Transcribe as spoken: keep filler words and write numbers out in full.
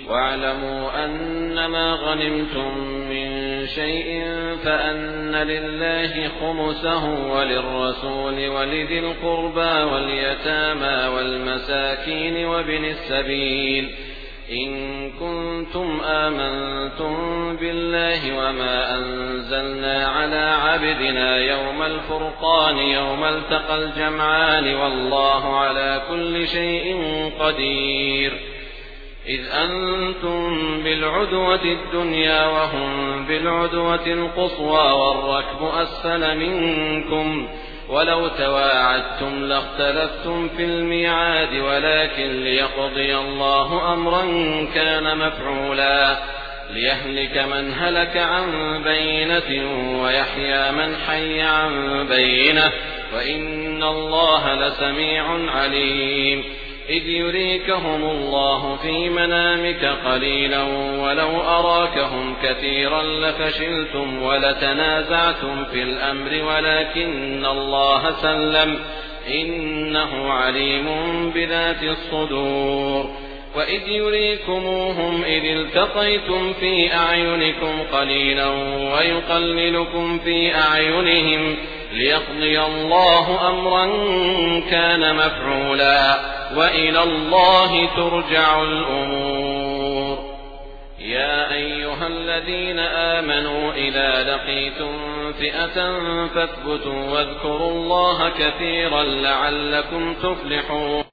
واعلموا أنما غنمتم من شيء فأن لله خمسه وللرسول ولذي القربى واليتامى والمساكين وابن السبيل إن كنتم آمنتم بالله وما أنزلنا على عبدنا يوم الفرقان يوم التقى الجمعان والله على كل شيء قدير. إذ أنتم بالعدوة الدنيا وهم بالعدوة القصوى والركب أسفل منكم ولو تواعدتم لاختلفتم في الميعاد ولكن ليقضي الله أمرا كان مفعولا ليهلك من هلك عن بينة ويحيى من حي عن بينة وإن الله لسميع عليم. إذ يريكهم الله في منامك قليلا ولو أراكهم كثيرا لفشلتم ولتنازعتم في الأمر ولكن الله سلم إنه عليم بذات الصدور. وإذ يريكموهم إذ التقيتم في أعينكم قليلا ويقللكم في أعينهم ليقضي الله أمرا كان مفعولا وإلى الله ترجع الأمور. يا أيها الذين آمنوا إذا لقيتم فئة فاثبتوا واذكروا الله كثيرا لعلكم تفلحون.